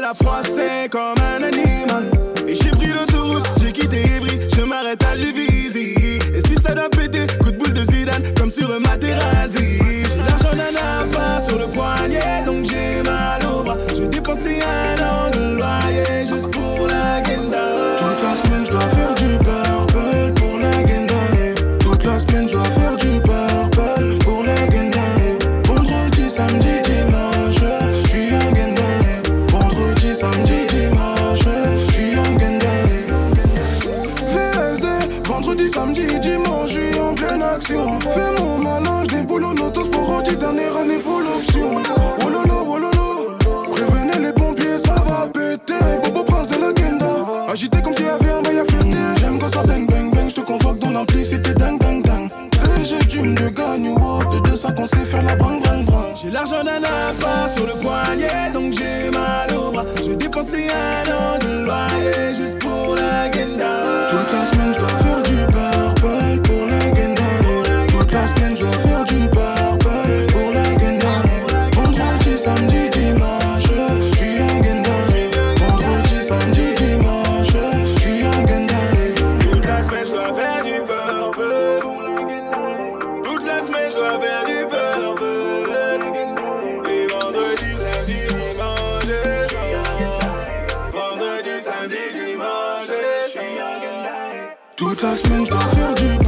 la froissée comme un animal. Et j'ai pris l'autoroute, j'ai quitté Ivry, je m'arrête à Gévisi. Et si ça doit péter, coup de boule de Zidane, comme sur un Materazzi. J'ai l'argent d'un appart sur le poignet, donc j'ai mal au bras. Je vais dépenser un an de loyer juste pour la guinda. Toute la semaine, je dois faire du purple pour la guinda. Toute la semaine, je dois faire du purple pour la guinda. Vendredi, samedi, dimanche, je suis en guinda. Vendredi, samedi, dimanche, je suis en guinda. VSD, vendredi, samedi, dimanche, je suis en pleine action. Fais mon malin, je déboule en autosporodique, dernière année full option. Oh lolo, oh lolo, prévenez les pompiers, ça va péter. Bobo prince de la guinda, agité comme s'il y avait un bail à fêter. J'aime quand ça bang bang bang, je te convoque dans l'amplicité ding ding ding. VG Jim de gagne ou de 200 qu'on sait faire la brang brang brang. J'ai l'argent d'un appart sur le poignet, donc j'ai mal au bras. Je vais dépenser un an de loyer juste pour la guinda. Toute la semaine, je dois faire du purple pour la guinda. Toute la semaine, je dois faire du purple pour la guinda. Vendredi, samedi, dimanche, je suis en guinda. Vendredi, samedi, dimanche, je suis en guinda. Toute la semaine, je dois faire du purple pour la guinda. Toute la semaine, je dois faire du purple. Et vendredi, samedi, dimanche, je suis en guinda. Vendredi, samedi, dimanche, je suis en guinda. Toute la semaine, je dois faire du